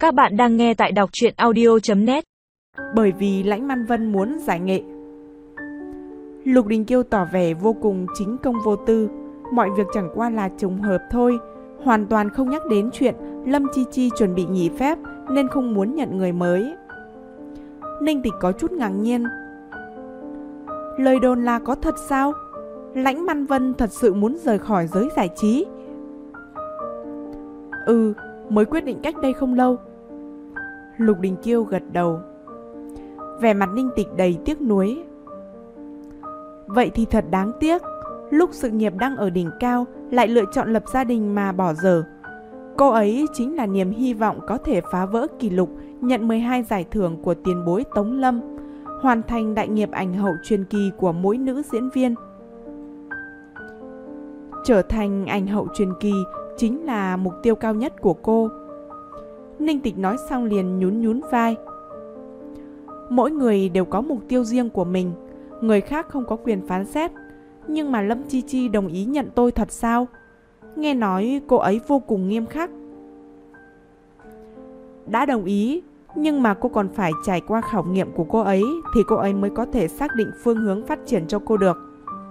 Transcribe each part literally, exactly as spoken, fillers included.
Các bạn đang nghe tại đọc truyện audio chấm net. Bởi vì Lãnh Man Vân muốn giải nghệ. Lục Đình Kiêu tỏ vẻ vô cùng chính công vô tư, mọi việc chẳng qua là trùng hợp thôi, hoàn toàn không nhắc đến chuyện Lâm Chi Chi chuẩn bị nghỉ phép nên không muốn nhận người mới. Ninh Tịch có chút ngạc nhiên. Lời đồn là có thật sao? Lãnh Man Vân thật sự muốn rời khỏi giới giải trí? Ừ, mới quyết định cách đây không lâu. Lục Đình Kiêu gật đầu. Vẻ mặt Ninh Tịch đầy tiếc nuối. Vậy thì thật đáng tiếc, lúc sự nghiệp đang ở đỉnh cao lại lựa chọn lập gia đình mà bỏ dở. Cô ấy chính là niềm hy vọng có thể phá vỡ kỷ lục nhận mười hai giải thưởng của tiền bối Tống Lâm, hoàn thành đại nghiệp ảnh hậu truyền kỳ của mỗi nữ diễn viên. Trở thành ảnh hậu truyền kỳ chính là mục tiêu cao nhất của cô. Ninh Tịch nói xong liền nhún nhún vai. Mỗi người đều có mục tiêu riêng của mình, người khác không có quyền phán xét. Nhưng mà Lâm Chi Chi đồng ý nhận tôi thật sao? Nghe nói cô ấy vô cùng nghiêm khắc. Đã đồng ý, nhưng mà cô còn phải trải qua khảo nghiệm của cô ấy thì cô ấy mới có thể xác định phương hướng phát triển cho cô được.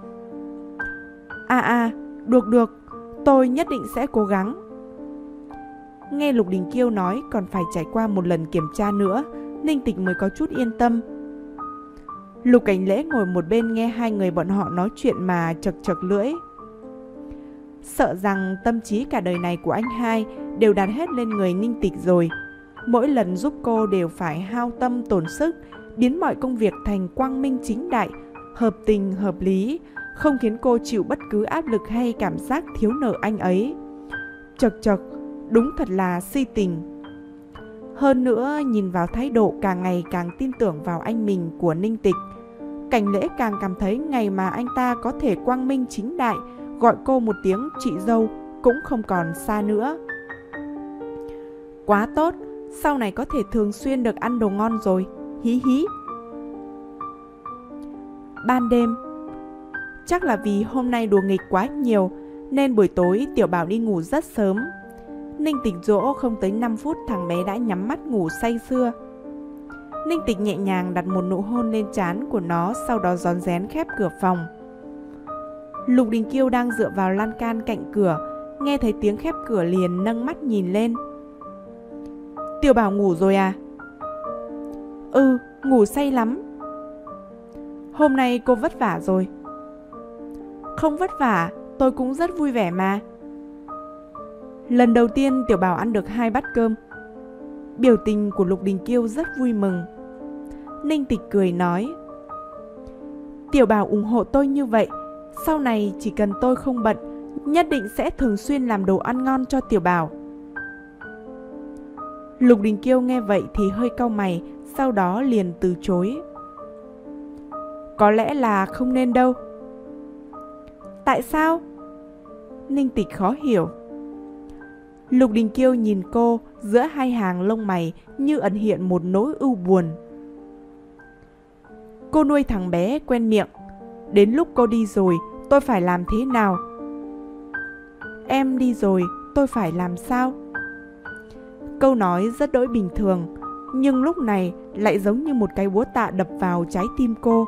À à, được được, tôi nhất định sẽ cố gắng. Nghe Lục Đình Kiêu nói còn phải trải qua một lần kiểm tra nữa, Ninh Tịch mới có chút yên tâm. Lục Cảnh Lễ ngồi một bên nghe hai người bọn họ nói chuyện mà chật chật lưỡi. Sợ rằng tâm trí cả đời này của anh hai đều đặt hết lên người Ninh Tịch rồi. Mỗi lần giúp cô đều phải hao tâm tổn sức, biến mọi công việc thành quang minh chính đại, hợp tình hợp lý, không khiến cô chịu bất cứ áp lực hay cảm giác thiếu nợ anh ấy. Chật chật, đúng thật là si tình. Hơn nữa, nhìn vào thái độ càng ngày càng tin tưởng vào anh mình của Ninh Tịch, Cảnh Lễ càng cảm thấy ngày mà anh ta có thể quang minh chính đại gọi cô một tiếng chị dâu cũng không còn xa nữa. Quá tốt, sau này có thể thường xuyên được ăn đồ ngon rồi, hí hí. Ban đêm, chắc là vì hôm nay đùa nghịch quá nhiều nên buổi tối Tiểu Bảo đi ngủ rất sớm. Ninh Tịch dỗ không tới năm phút thằng bé đã nhắm mắt ngủ say sưa. Ninh Tịch nhẹ nhàng đặt một nụ hôn lên trán của nó, sau đó rón rén khép cửa phòng. Lục Đình Kiêu đang dựa vào lan can cạnh cửa, nghe thấy tiếng khép cửa liền nâng mắt nhìn lên. Tiểu Bảo ngủ rồi à? Ừ, ngủ say lắm. Hôm nay cô vất vả rồi. Không vất vả, tôi cũng rất vui vẻ mà. Lần đầu tiên Tiểu Bảo ăn được hai bát cơm. Biểu tình của Lục Đình Kiêu rất vui mừng. Ninh Tịch cười nói, Tiểu Bảo ủng hộ tôi như vậy, sau này chỉ cần tôi không bận, nhất định sẽ thường xuyên làm đồ ăn ngon cho Tiểu Bảo. Lục Đình Kiêu nghe vậy thì hơi cau mày, sau đó liền từ chối. Có lẽ là không nên đâu. Tại sao? Ninh Tịch khó hiểu. Lục Đình Kiêu nhìn cô, giữa hai hàng lông mày như ẩn hiện một nỗi ưu buồn. Cô nuôi thằng bé quen miệng, đến lúc cô đi rồi tôi phải làm thế nào? Em đi rồi tôi phải làm sao? Câu nói rất đỗi bình thường, nhưng lúc này lại giống như một cái búa tạ đập vào trái tim cô.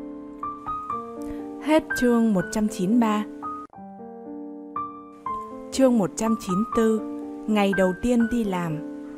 Hết chương một trăm chín mươi ba. Chương một trăm chín mươi tư. Ngày đầu tiên đi làm.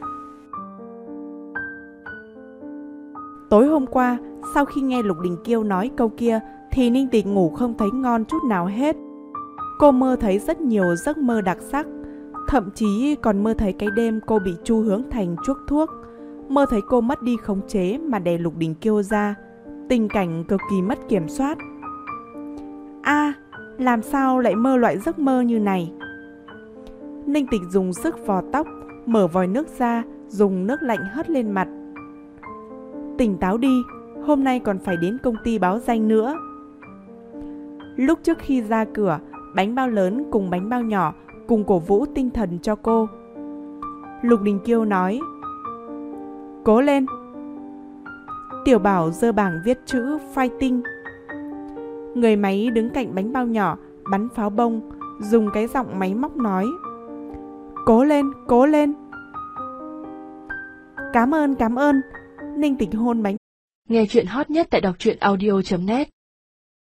Tối hôm qua, sau khi nghe Lục Đình Kiêu nói câu kia thì Ninh Tịch ngủ không thấy ngon chút nào hết. Cô mơ thấy rất nhiều giấc mơ đặc sắc, thậm chí còn mơ thấy cái đêm cô bị Chu Hướng Thành chuốc thuốc, mơ thấy cô mất đi khống chế mà đè Lục Đình Kiêu ra, tình cảnh cực kỳ mất kiểm soát. A, à, làm sao lại mơ loại giấc mơ như này? Ninh Tịch dùng sức vò tóc, mở vòi nước ra, dùng nước lạnh hất lên mặt. Tỉnh táo đi, hôm nay còn phải đến công ty báo danh nữa. Lúc trước khi ra cửa, bánh bao lớn cùng bánh bao nhỏ cùng cổ vũ tinh thần cho cô. Lục Đình Kiêu nói, cố lên. Tiểu Bảo giơ bảng viết chữ fighting. Người máy đứng cạnh bánh bao nhỏ bắn pháo bông, dùng cái giọng máy móc nói, cố lên, cố lên. Cảm ơn, cảm ơn. Ninh Tịch hôn bánh. Nghe chuyện hot nhất tại đọc truyện audio chấm net.